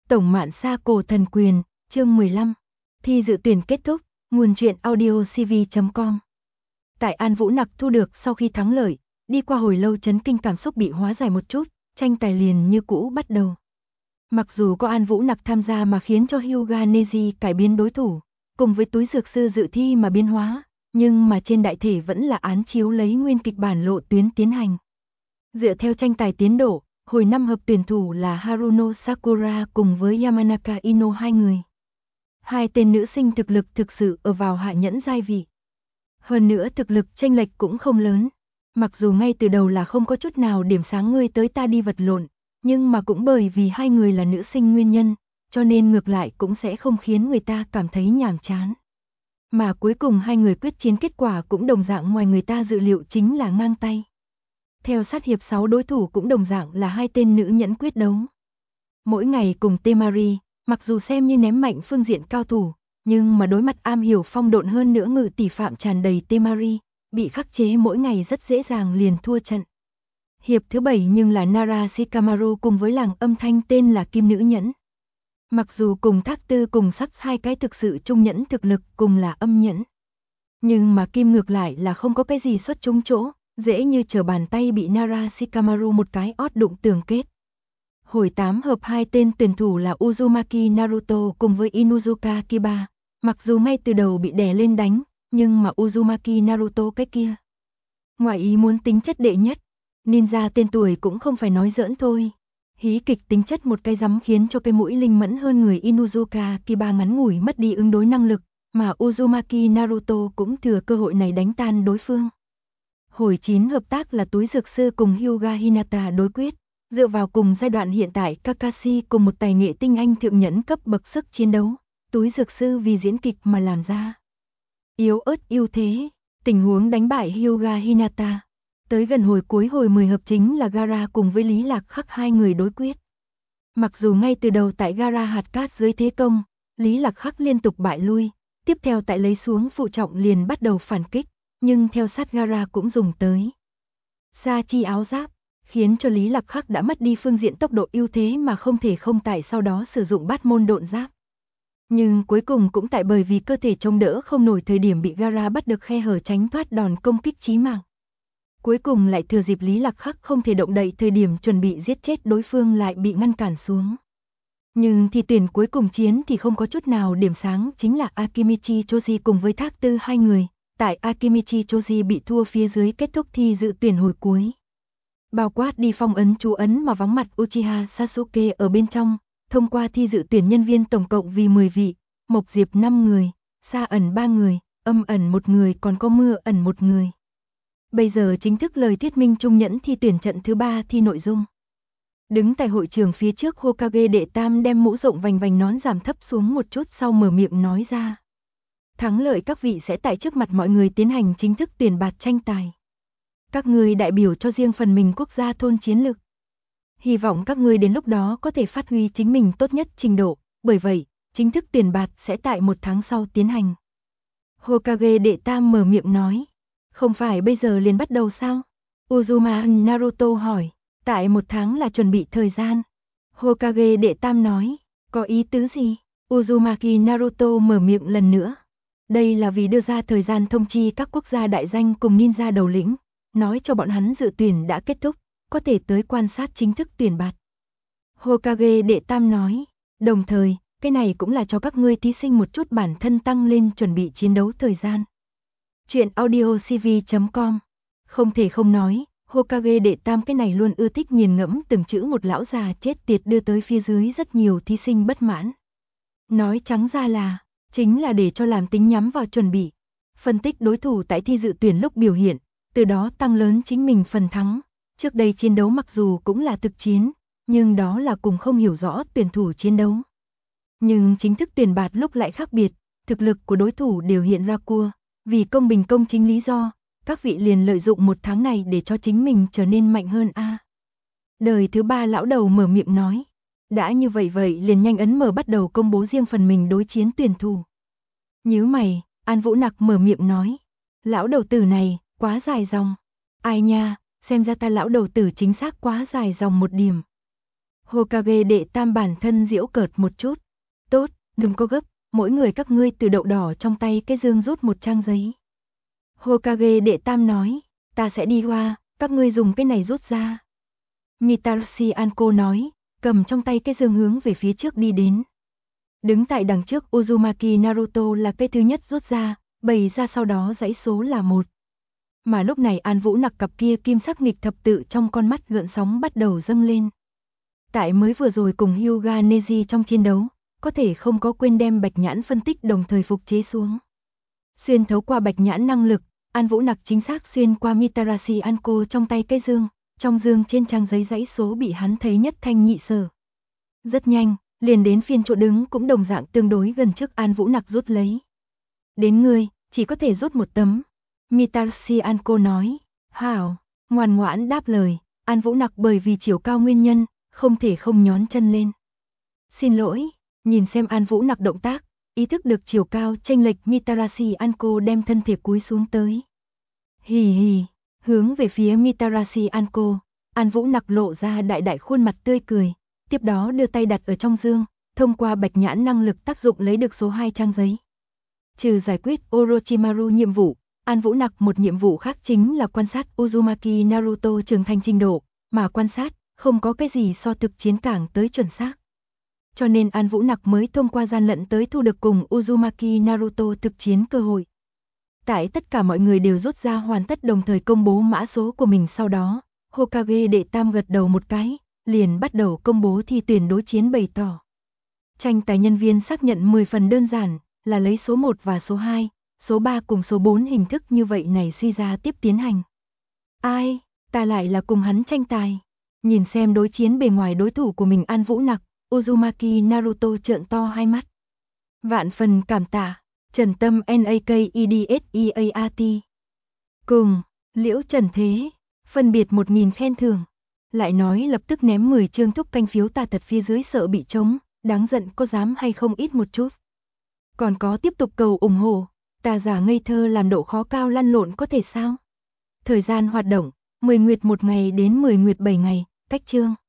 Tổng Mạn Sa Cổ Thần Quyền, chương 15. Thi dự tuyển kết thúc, nguồn truyện audio cv.com. Tại An Vũ Nặc thu được sau khi thắng lợi, đi qua hồi lâu chấn kinh cảm xúc bị hóa giải một chút, tranh tài liền như cũ bắt đầu. Mặc dù có An Vũ Nặc tham gia mà khiến cho Hyuga Neji cải biến đối thủ, cùng với túi dược sư dự thi mà biến hóa, nhưng mà trên đại thể vẫn là án chiếu lấy nguyên kịch bản lộ tuyến tiến hành. Dựa theo tranh tài tiến độ, hồi 5 hợp tuyển thủ là Haruno Sakura cùng với Yamanaka Ino hai người. Hai tên nữ sinh thực lực thực sự ở vào hạ nhẫn giai vị. Hơn nữa thực lực chênh lệch cũng không lớn. Mặc dù ngay từ đầu là không có chút nào điểm sáng ngươi tới ta đi vật lộn, nhưng mà cũng bởi vì hai người là nữ sinh nguyên nhân, cho nên ngược lại cũng sẽ không khiến người ta cảm thấy nhàm chán. Mà cuối cùng hai người quyết chiến kết quả cũng đồng dạng ngoài người ta dự liệu chính là ngang tay. Theo sát hiệp 6 đối thủ cũng đồng dạng là hai tên nữ nhẫn quyết đấu. Mỗi ngày cùng Temari, mặc dù xem như ném mạnh phương diện cao thủ, nhưng mà đối mặt am hiểu phong độn hơn nữa ngự tỷ phạm tràn đầy Temari, bị khắc chế mỗi ngày rất dễ dàng liền thua trận. Hiệp thứ 7 nhưng là Nara Shikamaru cùng với làng âm thanh tên là Kim Nữ Nhẫn. Mặc dù cùng Thác Tư cùng Sắc hai cái thực sự trung nhẫn thực lực cùng là âm nhẫn, nhưng mà Kim ngược lại là không có cái gì xuất chúng chỗ, dễ như trở bàn tay bị Nara Shikamaru một cái ót đụng tường kết. Hồi 8 hợp hai tên tuyển thủ là Uzumaki Naruto cùng với Inuzuka Kiba, mặc dù ngay từ đầu bị đè lên đánh, nhưng mà Uzumaki Naruto cái kia. Ngoài ý muốn tính chất đệ nhất, ninja tên tuổi cũng không phải nói giỡn thôi. Hí kịch tính chất một cái rắm khiến cho cái mũi linh mẫn hơn người Inuzuka Kiba ngắn ngủi mất đi ứng đối năng lực, mà Uzumaki Naruto cũng thừa cơ hội này đánh tan đối phương. Hồi 9 hợp tác là túi dược sư cùng Hyuga Hinata đối quyết, dựa vào cùng giai đoạn hiện tại Kakashi cùng một tài nghệ tinh anh thượng nhẫn cấp bậc sức chiến đấu, túi dược sư vì diễn kịch mà làm ra yếu ớt ưu thế, tình huống đánh bại Hyuga Hinata. Tới gần hồi cuối hồi 10 hợp chính là Gaara cùng với Lý Lạc Khắc hai người đối quyết. Mặc dù ngay từ đầu tại Gaara hạt cát dưới thế công, Lý Lạc Khắc liên tục bại lui, tiếp theo tại lấy xuống phụ trọng liền bắt đầu phản kích, nhưng theo sát Gaara cũng dùng tới Sa chi áo giáp, khiến cho Lý Lạc Khắc đã mất đi phương diện tốc độ ưu thế mà không thể không tại sau đó sử dụng bát môn độn giáp. Nhưng cuối cùng cũng tại bởi vì cơ thể chống đỡ không nổi thời điểm bị Gaara bắt được khe hở tránh thoát đòn công kích chí mạng. Cuối cùng lại thừa dịp Lý Lạc Khắc không thể động đậy thời điểm chuẩn bị giết chết đối phương lại bị ngăn cản xuống. Nhưng thi tuyển cuối cùng chiến thì không có chút nào điểm sáng chính là Akimichi Choji cùng với Thác Tư hai người. Tại Akimichi Choji bị thua phía dưới kết thúc thi dự tuyển hồi cuối. Bao quát đi phong ấn chú ấn mà vắng mặt Uchiha Sasuke ở bên trong, thông qua thi dự tuyển nhân viên tổng cộng vì 10 vị, Mộc Diệp 5 người, Sa ẩn 3 người, Âm ẩn 1 người còn có Mưa ẩn 1 người. Bây giờ chính thức lời thuyết minh trung nhẫn thi tuyển trận thứ 3 thi nội dung. Đứng tại hội trường phía trước Hokage đệ tam đem mũ rộng vành vành nón giảm thấp xuống một chút sau mở miệng nói ra. Thắng lợi các vị sẽ tại trước mặt mọi người tiến hành chính thức tuyển bạt tranh tài. Các người đại biểu cho riêng phần mình quốc gia thôn chiến lực. Hy vọng các người đến lúc đó có thể phát huy chính mình tốt nhất trình độ, bởi vậy, chính thức tuyển bạt sẽ tại 1 tháng sau tiến hành. Hokage đệ tam mở miệng nói. Không phải bây giờ liền bắt đầu sao? Uzumaki Naruto hỏi. Tại 1 tháng là chuẩn bị thời gian. Hokage đệ tam nói. Có ý tứ gì? Uzumaki Naruto mở miệng lần nữa. Đây là vì đưa ra thời gian thông chi các quốc gia đại danh cùng ninja đầu lĩnh, nói cho bọn hắn dự tuyển đã kết thúc, có thể tới quan sát chính thức tuyển bạt. Hokage đệ tam nói, đồng thời, cái này cũng là cho các ngươi thí sinh một chút bản thân tăng lên chuẩn bị chiến đấu thời gian. Chuyện audio cv.com. Không thể không nói, Hokage đệ tam cái này luôn ưa thích nghiền ngẫm từng chữ một lão già chết tiệt đưa tới phía dưới rất nhiều thí sinh bất mãn. Nói trắng ra là chính là để cho làm tính nhắm vào chuẩn bị, phân tích đối thủ tại thi dự tuyển lúc biểu hiện, từ đó tăng lớn chính mình phần thắng. Trước đây chiến đấu mặc dù cũng là thực chiến, nhưng đó là cùng không hiểu rõ tuyển thủ chiến đấu. Nhưng chính thức tuyển bạt lúc lại khác biệt, thực lực của đối thủ đều hiện ra cua, vì công bình công chính lý do, các vị liền lợi dụng 1 tháng này để cho chính mình trở nên mạnh hơn a. Đời thứ 3 lão đầu mở miệng nói. Đã như vậy liền nhanh ấn mở bắt đầu công bố riêng phần mình đối chiến tuyển thủ. Nhíu mày, An Vũ Nặc mở miệng nói. Lão đầu tử này, quá dài dòng. Ai nha, xem ra ta lão đầu tử chính xác quá dài dòng một điểm. Hokage đệ tam bản thân giễu cợt một chút. Tốt, đừng có gấp, mỗi người các ngươi từ đậu đỏ trong tay cái dương rút một trang giấy. Hokage đệ tam nói, ta sẽ đi qua, các ngươi dùng cái này rút ra. Mitarashi Anko nói, cầm trong tay cái dương hướng về phía trước đi đến. Đứng tại đằng trước Uzumaki Naruto là cái thứ nhất rút ra, bày ra sau đó dãy số là 1. Mà lúc này An Vũ Nặc cặp kia kim sắc nghịch thập tự trong con mắt gợn sóng bắt đầu dâng lên. Tại mới vừa rồi cùng Hyuga Neji trong chiến đấu, có thể không có quên đem bạch nhãn phân tích đồng thời phục chế xuống. Xuyên thấu qua bạch nhãn năng lực, An Vũ Nặc chính xác xuyên qua Mitarashi Anko trong tay cái dương, trong dương trên trang giấy dãy số bị hắn thấy nhất thanh nhị sở. Rất nhanh, liền đến phiên chỗ đứng cũng đồng dạng tương đối gần trước An Vũ Nặc rút lấy. Đến ngươi, chỉ có thể rút một tấm. Mitarashi Anko nói, hảo, ngoan ngoãn đáp lời, An Vũ Nặc bởi vì chiều cao nguyên nhân, không thể không nhón chân lên. Xin lỗi, nhìn xem An Vũ Nặc động tác, ý thức được chiều cao chênh lệch Mitarashi Anko đem thân thể cúi xuống tới. Hì hì, hướng về phía Mitarashi Anko, An Vũ Nặc lộ ra đại đại khuôn mặt tươi cười, tiếp đó đưa tay đặt ở trong dương, thông qua bạch nhãn năng lực tác dụng lấy được số 2 trang giấy. Trừ giải quyết Orochimaru nhiệm vụ, An Vũ Nặc một nhiệm vụ khác chính là quan sát Uzumaki Naruto trưởng thành trình độ, mà quan sát, không có cái gì so thực chiến càng tới chuẩn xác. Cho nên An Vũ Nặc mới thông qua gian lận tới thu được cùng Uzumaki Naruto thực chiến cơ hội. Tại tất cả mọi người đều rút ra hoàn tất đồng thời công bố mã số của mình sau đó, Hokage đệ tam gật đầu một cái, liền bắt đầu công bố thi tuyển đối chiến bày tỏ. Tranh tài nhân viên xác nhận 10 phần đơn giản, là lấy số 1 và số 2, số 3 cùng số 4 hình thức như vậy này suy ra tiếp tiến hành. Ai, ta lại là cùng hắn tranh tài. Nhìn xem đối chiến bề ngoài đối thủ của mình An Vũ Nặc, Uzumaki Naruto trợn to hai mắt. Vạn phần cảm tạ, Trần Tâm NAKEDSEAT. Cùng, Liễu Trần Thế, phân biệt 1000 khen thưởng. Lại nói lập tức ném 10 chương thúc canh phiếu ta thật phía dưới sợ bị trống, đáng giận có dám hay không ít một chút. Còn có tiếp tục cầu ủng hộ, ta giả ngây thơ làm độ khó cao lăn lộn có thể sao? Thời gian hoạt động, 10 nguyệt 1 ngày đến 10 nguyệt 7 ngày, cách chương.